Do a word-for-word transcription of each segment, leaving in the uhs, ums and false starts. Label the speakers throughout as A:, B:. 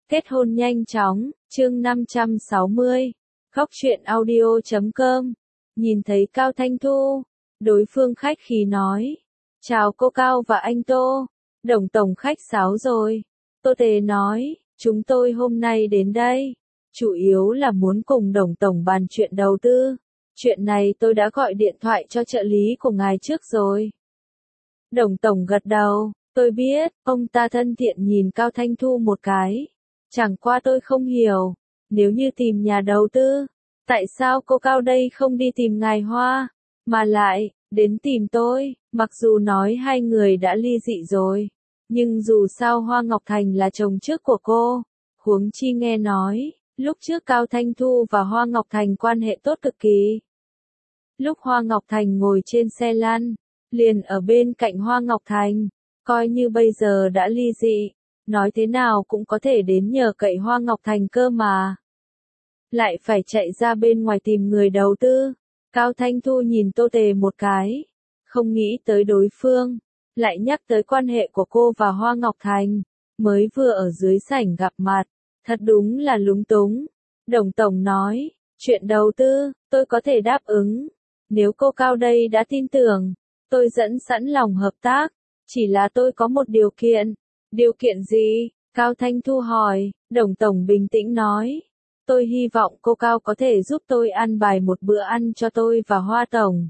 A: Kết hôn nhanh chóng, chương năm trăm sáu mươi. Góc truyện audio chấm com. Nhìn thấy Cao Thanh Thu, đối phương khách khí nói. Chào cô Cao và anh Tô. Đồng tổng khách sáo rồi. Tô Tề nói, chúng tôi hôm nay đến đây. Chủ yếu là muốn cùng đồng tổng bàn chuyện đầu tư. Chuyện này tôi đã gọi điện thoại cho trợ lý của ngài trước rồi. Đồng tổng gật đầu, tôi biết, ông ta thân thiện nhìn Cao Thanh Thu một cái. Chẳng qua tôi không hiểu, nếu như tìm nhà đầu tư, tại sao cô Cao đây không đi tìm ngài Hoa, mà lại, đến tìm tôi, mặc dù nói hai người đã ly dị rồi, nhưng dù sao Hoa Ngọc Thành là chồng trước của cô, huống chi nghe nói, lúc trước Cao Thanh Thu và Hoa Ngọc Thành quan hệ tốt cực kỳ. Lúc Hoa Ngọc Thành ngồi trên xe lăn, liền ở bên cạnh Hoa Ngọc Thành, coi như bây giờ đã ly dị. Nói thế nào cũng có thể đến nhờ cậy Hoa Ngọc Thành cơ mà. Lại phải chạy ra bên ngoài tìm người đầu tư. Cao Thanh Thu nhìn Tô Tề một cái. Không nghĩ tới đối phương. Lại nhắc tới quan hệ của cô và Hoa Ngọc Thành. Mới vừa ở dưới sảnh gặp mặt. Thật đúng là lúng túng. Đồng tổng nói. Chuyện đầu tư, tôi có thể đáp ứng. Nếu cô Cao đây đã tin tưởng. Tôi dẫn sẵn lòng hợp tác. Chỉ là tôi có một điều kiện. Điều kiện gì? Cao Thanh Thu hỏi, đồng tổng bình tĩnh nói. Tôi hy vọng cô Cao có thể giúp tôi ăn bài một bữa ăn cho tôi và Hoa tổng.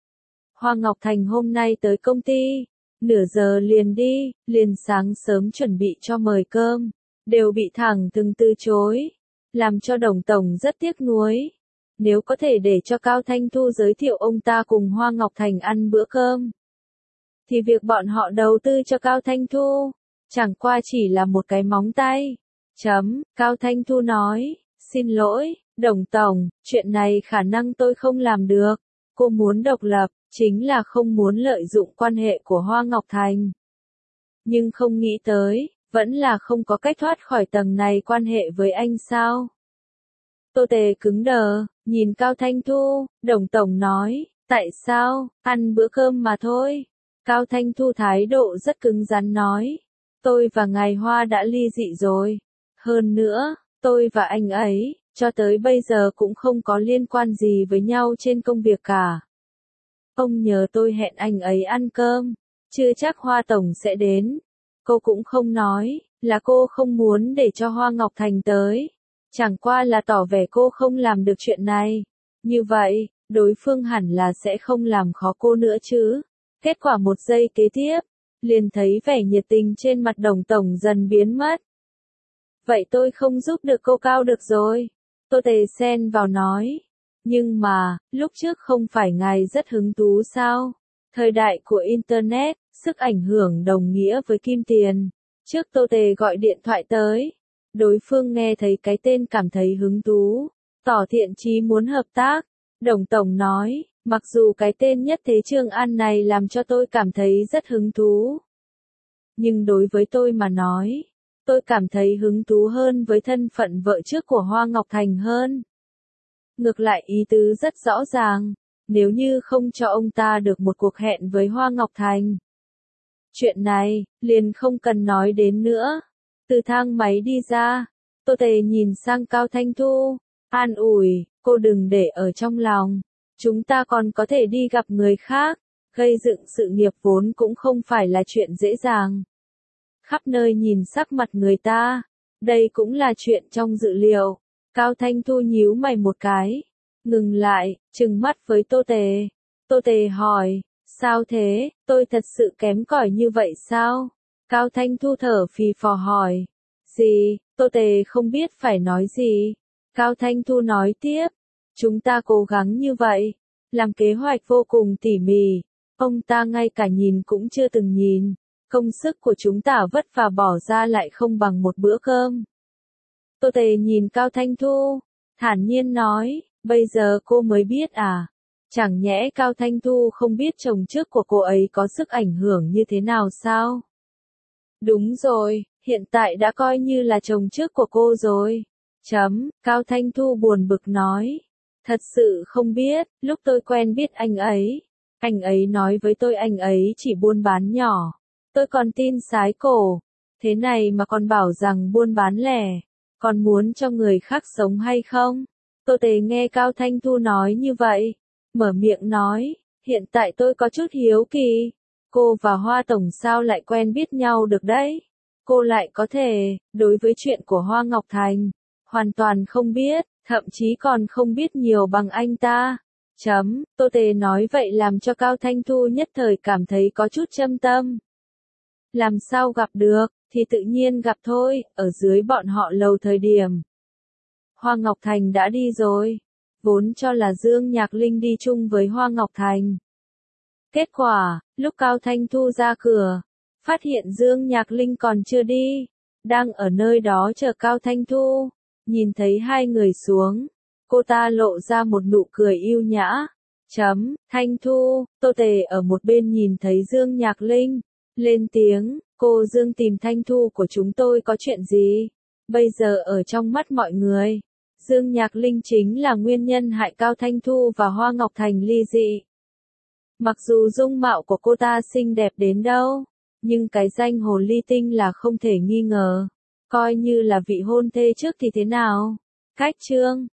A: Hoa Ngọc Thành hôm nay tới công ty, nửa giờ liền đi, liền sáng sớm chuẩn bị cho mời cơm, đều bị thẳng thừng từ chối, làm cho đồng tổng rất tiếc nuối. Nếu có thể để cho Cao Thanh Thu giới thiệu ông ta cùng Hoa Ngọc Thành ăn bữa cơm, thì việc bọn họ đầu tư cho Cao Thanh Thu chẳng qua chỉ là một cái móng tay. Chấm, Cao Thanh Thu nói, xin lỗi, đồng tổng, chuyện này khả năng tôi không làm được. Cô muốn độc lập, chính là không muốn lợi dụng quan hệ của Hoa Ngọc Thành. Nhưng không nghĩ tới, vẫn là không có cách thoát khỏi tầng này quan hệ với anh sao. Tô Tề cứng đờ, nhìn Cao Thanh Thu, đồng tổng nói, tại sao, ăn bữa cơm mà thôi. Cao Thanh Thu thái độ rất cứng rắn nói. Tôi và ngài Hoa đã ly dị rồi. Hơn nữa, tôi và anh ấy, cho tới bây giờ cũng không có liên quan gì với nhau trên công việc cả. Ông nhờ tôi hẹn anh ấy ăn cơm, chưa chắc Hoa tổng sẽ đến. Cô cũng không nói, là cô không muốn để cho Hoa Ngọc Thành tới. Chẳng qua là tỏ vẻ cô không làm được chuyện này. Như vậy, đối phương hẳn là sẽ không làm khó cô nữa chứ. Kết quả một giây kế tiếp, liền thấy vẻ nhiệt tình trên mặt đồng tổng dần biến mất. Vậy tôi không giúp được cô Cao được rồi. Tô Tề xen vào nói. Nhưng mà, lúc trước không phải ngài rất hứng thú sao? Thời đại của Internet, sức ảnh hưởng đồng nghĩa với kim tiền. Trước Tô Tề gọi điện thoại tới. Đối phương nghe thấy cái tên cảm thấy hứng thú. Tỏ thiện chí muốn hợp tác. Đồng tổng nói. Mặc dù cái tên Nhất Thế Trường An này làm cho tôi cảm thấy rất hứng thú. Nhưng đối với tôi mà nói, tôi cảm thấy hứng thú hơn với thân phận vợ trước của Hoa Ngọc Thành hơn. Ngược lại ý tứ rất rõ ràng, nếu như không cho ông ta được một cuộc hẹn với Hoa Ngọc Thành. Chuyện này, liền không cần nói đến nữa. Từ thang máy đi ra, Tô Tề nhìn sang Cao Thanh Thu, an ủi, cô đừng để ở trong lòng. Chúng ta còn có thể đi gặp người khác, gây dựng sự nghiệp vốn cũng không phải là chuyện dễ dàng. Khắp nơi nhìn sắc mặt người ta, đây cũng là chuyện trong dự liệu. Cao Thanh Thu nhíu mày một cái, ngừng lại, trừng mắt với Tô Tề. Tô Tề hỏi, sao thế, tôi thật sự kém cỏi như vậy sao? Cao Thanh Thu thở phì phò hỏi, gì, Tô Tề không biết phải nói gì. Cao Thanh Thu nói tiếp. Chúng ta cố gắng như vậy, làm kế hoạch vô cùng tỉ mỉ, ông ta ngay cả nhìn cũng chưa từng nhìn, công sức của chúng ta vất vả bỏ ra lại không bằng một bữa cơm. Tô Tề nhìn Cao Thanh Thu, thản nhiên nói, bây giờ cô mới biết à, chẳng nhẽ Cao Thanh Thu không biết chồng trước của cô ấy có sức ảnh hưởng như thế nào sao? Đúng rồi, hiện tại đã coi như là chồng trước của cô rồi. Chấm, Cao Thanh Thu buồn bực nói. Thật sự không biết, lúc tôi quen biết anh ấy, anh ấy nói với tôi anh ấy chỉ buôn bán nhỏ. Tôi còn tin sái cổ, thế này mà còn bảo rằng buôn bán lẻ. còn muốn cho người khác sống hay không? Tô Tề nghe Cao Thanh Thu nói như vậy, mở miệng nói, hiện tại tôi có chút hiếu kỳ, cô và Hoa Tổng sao lại quen biết nhau được đấy? Cô lại có thể, đối với chuyện của Hoa Ngọc Thành, hoàn toàn không biết, thậm chí còn không biết nhiều bằng anh ta. Chấm, Tô Tề nói vậy làm cho Cao Thanh Thu nhất thời cảm thấy có chút châm tâm. Làm sao gặp được, thì tự nhiên gặp thôi, ở dưới bọn họ lầu thời điểm. Hoa Ngọc Thành đã đi rồi, vốn cho là Dương Nhạc Linh đi chung với Hoa Ngọc Thành. Kết quả, lúc Cao Thanh Thu ra cửa, phát hiện Dương Nhạc Linh còn chưa đi, đang ở nơi đó chờ Cao Thanh Thu, nhìn thấy hai người xuống, cô ta lộ ra một nụ cười yêu nhã. Chấm, Thanh Thu, Tô Tề ở một bên nhìn thấy Dương Nhạc Linh, lên tiếng, cô Dương tìm Thanh Thu của chúng tôi có chuyện gì? Bây giờ ở trong mắt mọi người, Dương Nhạc Linh chính là nguyên nhân hại Cao Thanh Thu và Hoa Ngọc Thành ly dị. Mặc dù dung mạo của cô ta xinh đẹp đến đâu, nhưng cái danh hồ ly tinh là không thể nghi ngờ. Coi như là vị hôn thê trước thì thế nào? Cách chương